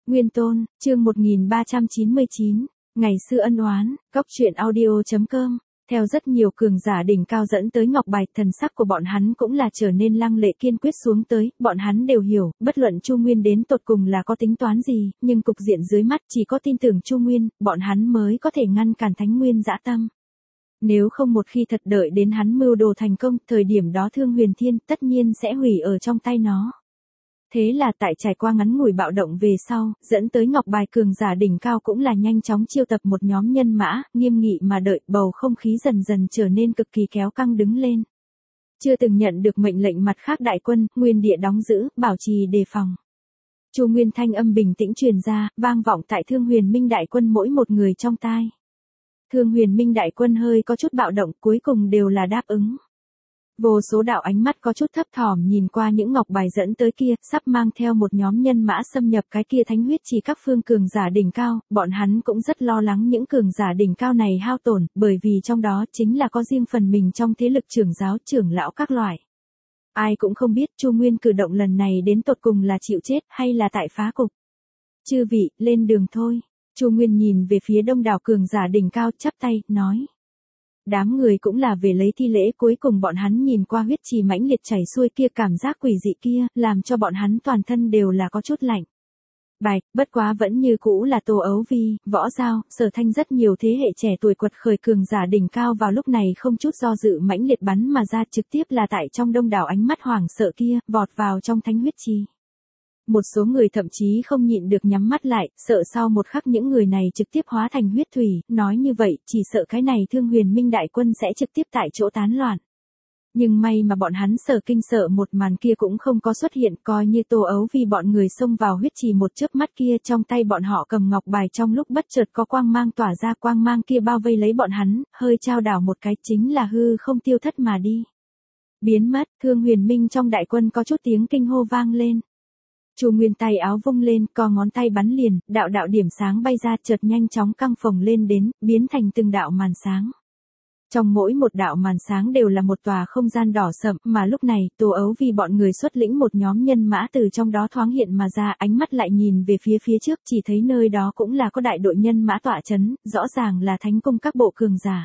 Nguyên Tôn, chương 1399, ngày xưa ân oán, Cóc truyện audio.com. Theo rất nhiều cường giả đỉnh cao dẫn tới ngọc bài, thần sắc của bọn hắn cũng là trở nên lăng lệ kiên quyết xuống tới, bọn hắn đều hiểu, bất luận Chu Nguyên đến tột cùng là có tính toán gì, nhưng cục diện dưới mắt chỉ có tin tưởng Chu Nguyên, bọn hắn mới có thể ngăn cản Thánh Nguyên dã tâm. Nếu không một khi thật đợi đến hắn mưu đồ thành công, thời điểm đó Thương Huyền Thiên tất nhiên sẽ hủy ở trong tay nó. Thế là tại trải qua ngắn ngủi bạo động về sau, dẫn tới ngọc bài cường giả đỉnh cao cũng là nhanh chóng chiêu tập một nhóm nhân mã, nghiêm nghị mà đợi, bầu không khí dần dần trở nên cực kỳ kéo căng đứng lên. Chưa từng nhận được mệnh lệnh mặt khác đại quân, nguyên địa đóng giữ, bảo trì đề phòng. Chu Nguyên thanh âm bình tĩnh truyền ra, vang vọng tại Thương Huyền Minh đại quân mỗi một người trong tai. Thương Huyền Minh đại quân hơi có chút bạo động, cuối cùng đều là đáp ứng. Vô số đạo ánh mắt có chút thấp thỏm nhìn qua những ngọc bài dẫn tới kia, sắp mang theo một nhóm nhân mã xâm nhập cái kia thánh huyết trì các phương cường giả đỉnh cao, bọn hắn cũng rất lo lắng những cường giả đỉnh cao này hao tổn, bởi vì trong đó chính là có riêng phần mình trong thế lực trưởng giáo trưởng lão các loại. Ai cũng không biết Chu Nguyên cử động lần này đến tột cùng là chịu chết hay là tại phá cục. Chư vị, lên đường thôi. Chu Nguyên nhìn về phía đông đảo cường giả đỉnh cao, chắp tay, nói. Đám người cũng là về lấy thi lễ, cuối cùng bọn hắn nhìn qua huyết trì mãnh liệt chảy xuôi kia, cảm giác quỷ dị kia, làm cho bọn hắn toàn thân đều là có chút lạnh. Bạch, bất quá vẫn như cũ là Tô Ấu Vi, Võ Giao, Sở Thanh, rất nhiều thế hệ trẻ tuổi quật khởi cường giả đỉnh cao vào lúc này không chút do dự mãnh liệt bắn mà ra, trực tiếp là tại trong đông đảo ánh mắt hoảng sợ kia, vọt vào trong thánh huyết trì. Một số người thậm chí không nhịn được nhắm mắt lại, sợ sau một khắc những người này trực tiếp hóa thành huyết thủy, nói như vậy, chỉ sợ cái này Thương Huyền Minh đại quân sẽ trực tiếp tại chỗ tán loạn. Nhưng may mà bọn hắn sợ kinh sợ một màn kia cũng không có xuất hiện, coi như Tô Ấu vì bọn người xông vào huyết trì một chớp mắt kia, trong tay bọn họ cầm ngọc bài, trong lúc bất chợt có quang mang tỏa ra, quang mang kia bao vây lấy bọn hắn, hơi trao đảo một cái chính là hư không tiêu thất mà đi. Biến mất, Thương Huyền Minh trong đại quân có chút tiếng kinh hô vang lên. Chu Nguyên tay áo vung lên, co ngón tay bắn liền, đạo đạo điểm sáng bay ra, chợt nhanh chóng căng phồng lên đến, biến thành từng đạo màn sáng. Trong mỗi một đạo màn sáng đều là một tòa không gian đỏ sậm, mà lúc này, Tô Ấu vì bọn người xuất lĩnh một nhóm nhân mã từ trong đó thoáng hiện mà ra, ánh mắt lại nhìn về phía trước, chỉ thấy nơi đó cũng là có đại đội nhân mã tọa chấn, rõ ràng là thánh cung các bộ cường giả.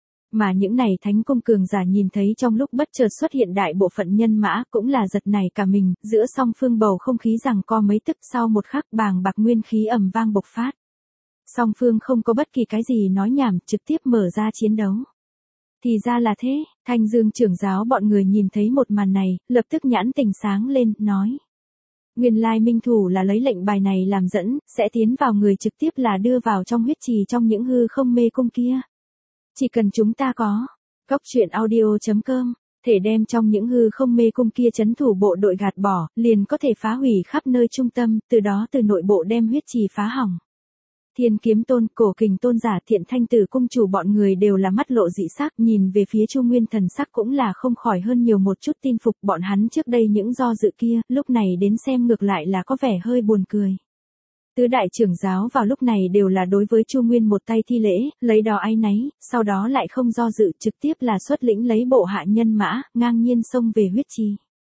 Mà những này thánh cung cường giả nhìn thấy trong lúc bất chợt xuất hiện đại bộ phận nhân mã, cũng là giật nảy cả mình, giữa song phương bầu không khí giằng co mấy tức, sau một khắc bàng bạc nguyên khí ầm vang bộc phát. Song phương không có bất kỳ cái gì nói nhảm, trực tiếp mở ra chiến đấu. Thì ra là thế, Thanh Dương trưởng giáo bọn người nhìn thấy một màn này, lập tức nhãn tình sáng lên, nói. Nguyên lai minh thủ là lấy lệnh bài này làm dẫn, sẽ tiến vào người trực tiếp là đưa vào trong huyết trì trong những hư không mê cung kia. Chỉ cần chúng ta có Cóc truyện audio.com, thể đem trong những hư không mê cung kia trấn thủ bộ đội gạt bỏ, liền có thể phá hủy khắp nơi trung tâm, từ đó từ nội bộ đem huyết trì phá hỏng. Thiên Kiếm Tôn, Cổ Kình Tôn giả, Thiện Thanh Tử cung chủ bọn người đều là mắt lộ dị sắc, nhìn về phía Chu Nguyên thần sắc cũng là không khỏi hơn nhiều một chút tin phục, bọn hắn trước đây những do dự kia, lúc này đến xem ngược lại là có vẻ hơi buồn cười. Tứ đại trưởng giáo vào lúc này đều là đối với Chu Nguyên một tay thi lễ, lấy đó áy náy, sau đó lại không do dự, trực tiếp là xuất lĩnh lấy bộ hạ nhân mã, ngang nhiên xông về huyết trì.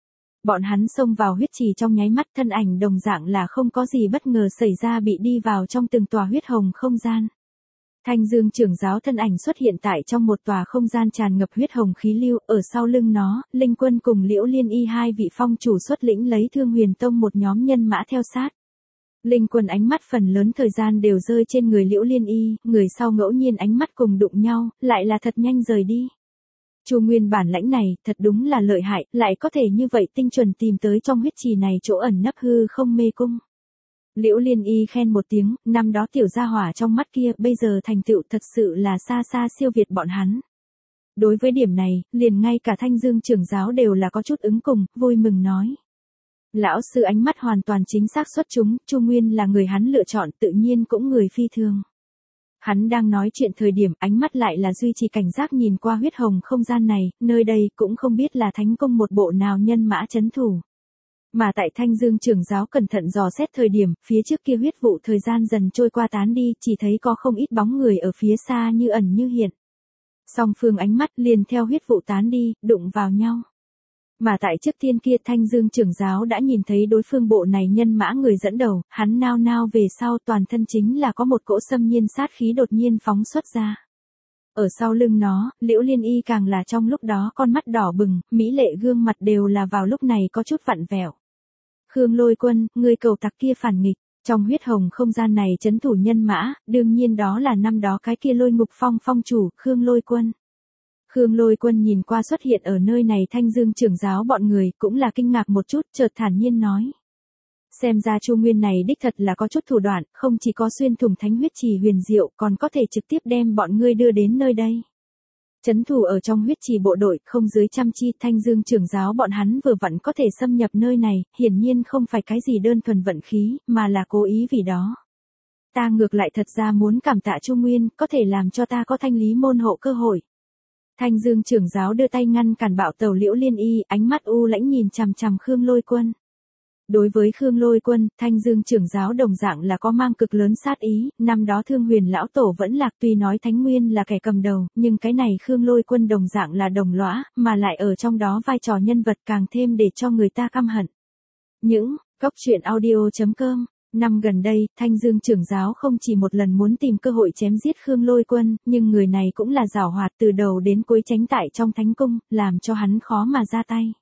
Bọn hắn xông vào huyết trì trong nháy mắt, thân ảnh đồng dạng là không có gì bất ngờ xảy ra, bị đi vào trong từng tòa huyết hồng không gian. Thanh Dương trưởng giáo thân ảnh xuất hiện tại trong một tòa không gian tràn ngập huyết hồng khí lưu, ở sau lưng nó, Linh Quân cùng Liễu Liên Y hai vị phong chủ xuất lĩnh lấy Thương Huyền Tông một nhóm nhân mã theo sát. Linh Quân ánh mắt phần lớn thời gian đều rơi trên người Liễu Liên Y, người sau ngẫu nhiên ánh mắt cùng đụng nhau, lại là thật nhanh rời đi. Chu Nguyên bản lãnh này, thật đúng là lợi hại, lại có thể như vậy tinh chuẩn tìm tới trong huyết trì này chỗ ẩn nấp hư không mê cung. Liễu Liên Y khen một tiếng, năm đó tiểu gia hỏa trong mắt kia, bây giờ thành tựu thật sự là xa xa siêu việt bọn hắn. Đối với điểm này, liền ngay cả Thanh Dương trưởng giáo đều là có chút ứng cùng, vui mừng nói. Lão sư ánh mắt hoàn toàn chính xác xuất chúng, Chu Nguyên là người hắn lựa chọn, tự nhiên cũng người phi thường. Hắn đang nói chuyện thời điểm, ánh mắt lại là duy trì cảnh giác nhìn qua huyết hồng không gian này, nơi đây cũng không biết là thánh cung một bộ nào nhân mã trấn thủ. Mà tại Thanh Dương trưởng giáo cẩn thận dò xét thời điểm, phía trước kia huyết vụ thời gian dần trôi qua tán đi, chỉ thấy có không ít bóng người ở phía xa như ẩn như hiện. Song phương ánh mắt liền theo huyết vụ tán đi, đụng vào nhau. Mà tại trước tiên kia Thanh Dương trưởng giáo đã nhìn thấy đối phương bộ này nhân mã người dẫn đầu, hắn nao nao về sau toàn thân chính là có một cỗ xâm nhiên sát khí đột nhiên phóng xuất ra. Ở sau lưng nó, Liễu Liên Y càng là trong lúc đó con mắt đỏ bừng, mỹ lệ gương mặt đều là vào lúc này có chút vặn vẹo. Khương Lôi Quân, ngươi cầu tặc kia phản nghịch, trong huyết hồng không gian này trấn thủ nhân mã, đương nhiên đó là năm đó cái kia Lôi Ngục Phong phong chủ, Khương Lôi Quân. Khương Lôi Quân nhìn qua xuất hiện ở nơi này Thanh Dương trưởng giáo bọn người, cũng là kinh ngạc một chút, chợt thản nhiên nói. Xem ra Chu Nguyên này đích thật là có chút thủ đoạn, không chỉ có xuyên thủng thánh huyết trì huyền diệu, còn có thể trực tiếp đem bọn ngươi đưa đến nơi đây. Trấn thủ ở trong huyết trì bộ đội, không dưới trăm chi, Thanh Dương trưởng giáo bọn hắn vừa vặn có thể xâm nhập nơi này, hiển nhiên không phải cái gì đơn thuần vận khí, mà là cố ý vì đó. Ta ngược lại thật ra muốn cảm tạ Chu Nguyên, có thể làm cho ta có thanh lý môn hộ cơ hội. Thanh Dương trưởng giáo đưa tay ngăn cản bạo tàu Liễu Liên Y, ánh mắt u lãnh nhìn chằm chằm Khương Lôi Quân. Đối với Khương Lôi Quân, Thanh Dương trưởng giáo đồng dạng là có mang cực lớn sát ý, năm đó Thương Huyền lão tổ vẫn lạc, tuy nói Thánh Nguyên là kẻ cầm đầu, nhưng cái này Khương Lôi Quân đồng dạng là đồng lõa, mà lại ở trong đó vai trò nhân vật càng thêm để cho người ta căm hận. Những góc truyện audio.com. Năm gần đây, Thanh Dương trưởng giáo không chỉ một lần muốn tìm cơ hội chém giết Khương Lôi Quân, nhưng người này cũng là giảo hoạt từ đầu đến cuối tránh tại trong thánh cung, làm cho hắn khó mà ra tay.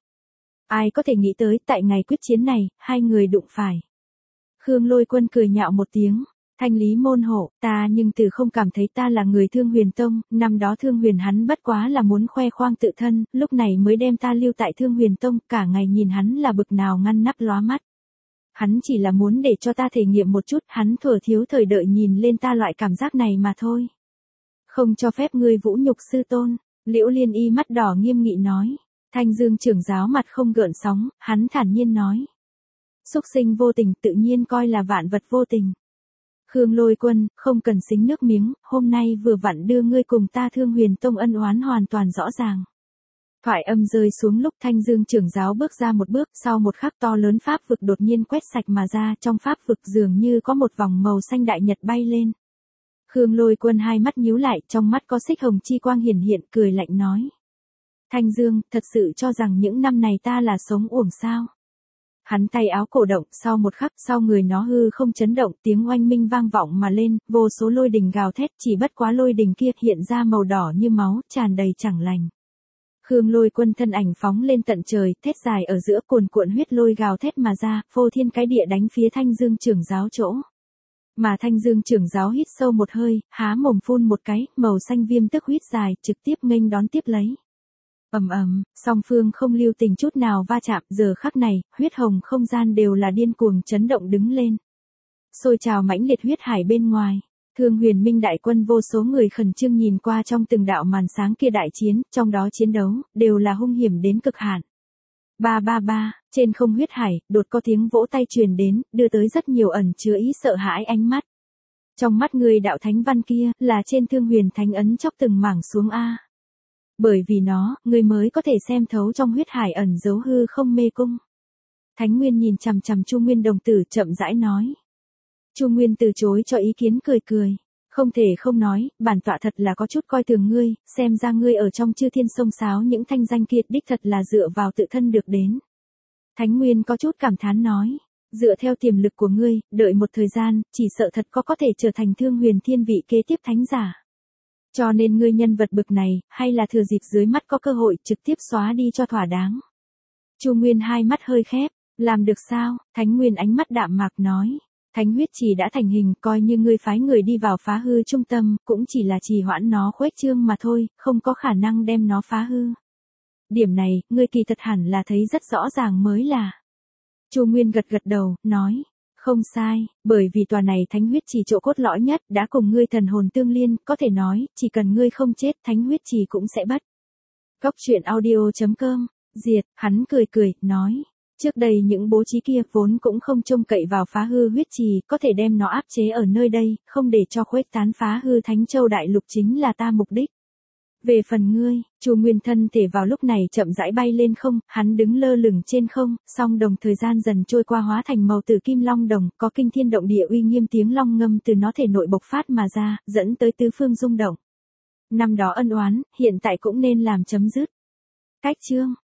Ai có thể nghĩ tới tại ngày quyết chiến này, hai người đụng phải. Khương Lôi Quân cười nhạo một tiếng, thanh lý môn hộ, ta nhưng từ không cảm thấy ta là người Thương Huyền Tông, năm đó Thương Huyền hắn bất quá là muốn khoe khoang tự thân, lúc này mới đem ta lưu tại Thương Huyền Tông, cả ngày nhìn hắn là bực nào ngăn nắp lóa mắt. Hắn chỉ là muốn để cho ta thể nghiệm một chút, hắn thuở thiếu thời đợi nhìn lên ta loại cảm giác này mà thôi. Không cho phép ngươi vũ nhục sư tôn, Liễu Liên Y mắt đỏ nghiêm nghị nói. Thanh Dương trưởng giáo mặt không gợn sóng, hắn thản nhiên nói. Súc sinh vô tình tự nhiên coi là vạn vật vô tình. Khương Lôi Quân, không cần xính nước miếng, hôm nay vừa vặn đưa ngươi cùng ta Thương Huyền Tông ân oán hoàn toàn rõ ràng. Thoại âm rơi xuống lúc Thanh Dương trưởng giáo bước ra một bước, sau một khắc to lớn pháp vực đột nhiên quét sạch mà ra, trong pháp vực dường như có một vòng màu xanh đại nhật bay lên. Khương Lôi Quân hai mắt nhíu lại, trong mắt có xích hồng chi quang hiển hiện, cười lạnh nói. Thanh Dương, thật sự cho rằng những năm này ta là sống uổng sao? Hắn tay áo cổ động, sau một khắc sau người nó hư không chấn động, tiếng oanh minh vang vọng mà lên, vô số lôi đình gào thét, chỉ bất quá lôi đình kia hiện ra màu đỏ như máu, tràn đầy chẳng lành. Khương Lôi Quân thân ảnh phóng lên tận trời, thét dài ở giữa cuồn cuộn huyết lôi gào thét mà ra, phô thiên cái địa đánh phía Thanh Dương trưởng giáo chỗ. Mà Thanh Dương trưởng giáo hít sâu một hơi, há mồm phun một cái, màu xanh viêm tức huyết dài, trực tiếp nghênh đón tiếp lấy. Ầm ầm, song phương không lưu tình chút nào va chạm, giờ khắc này, huyết hồng không gian đều là điên cuồng chấn động đứng lên. Sôi trào mãnh liệt huyết hải bên ngoài, Thương Huyền Minh đại quân vô số người khẩn trương nhìn qua trong từng đạo màn sáng kia đại chiến, trong đó chiến đấu đều là hung hiểm đến cực hạn. Ba ba ba, trên không huyết hải, đột có tiếng vỗ tay truyền đến, đưa tới rất nhiều ẩn chứa ý sợ hãi ánh mắt. Trong mắt người đạo thánh văn kia, là trên Thương Huyền thánh ấn chóc từng mảng xuống a. Bởi vì nó, người mới có thể xem thấu trong huyết hải ẩn dấu hư không mê cung. Thánh Nguyên nhìn chằm chằm Chu Nguyên đồng tử chậm rãi nói. Chu Nguyên từ chối cho ý kiến cười cười. Không thể không nói, bản tọa thật là có chút coi thường ngươi, xem ra ngươi ở trong chư thiên sông sáo những thanh danh kiệt đích thật là dựa vào tự thân được đến. Thánh Nguyên có chút cảm thán nói. Dựa theo tiềm lực của ngươi, đợi một thời gian, chỉ sợ thật có thể trở thành Thương Huyền thiên vị kế tiếp thánh giả. Cho nên ngươi nhân vật bực này, hay là thừa dịp dưới mắt có cơ hội trực tiếp xóa đi cho thỏa đáng. Chu Nguyên hai mắt hơi khép, làm được sao? Thánh Nguyên ánh mắt đạm mạc nói. Thánh huyết trì đã thành hình, coi như ngươi phái người đi vào phá hư trung tâm, cũng chỉ là trì hoãn nó khuếch trương mà thôi, không có khả năng đem nó phá hư. Điểm này, ngươi kỳ thật hẳn là thấy rất rõ ràng mới là. Chu Nguyên gật gật đầu, nói. Không sai, bởi vì tòa này thánh huyết trì chỗ cốt lõi nhất đã cùng ngươi thần hồn tương liên, có thể nói, chỉ cần ngươi không chết thánh huyết trì cũng sẽ bất. Góc truyện audio.com, diệt, hắn cười cười, nói. Trước đây những bố trí kia vốn cũng không trông cậy vào phá hư huyết trì, có thể đem nó áp chế ở nơi đây, không để cho khuếch tán phá hư Thánh Châu Đại Lục chính là ta mục đích. Về phần ngươi, Chu Nguyên thân thể vào lúc này chậm rãi bay lên không, hắn đứng lơ lửng trên không, song đồng thời gian dần trôi qua hóa thành màu tử kim long đồng, có kinh thiên động địa uy nghiêm tiếng long ngâm từ nó thể nội bộc phát mà ra, dẫn tới tứ phương rung động. Năm đó ân oán, hiện tại cũng nên làm chấm dứt. Cách chương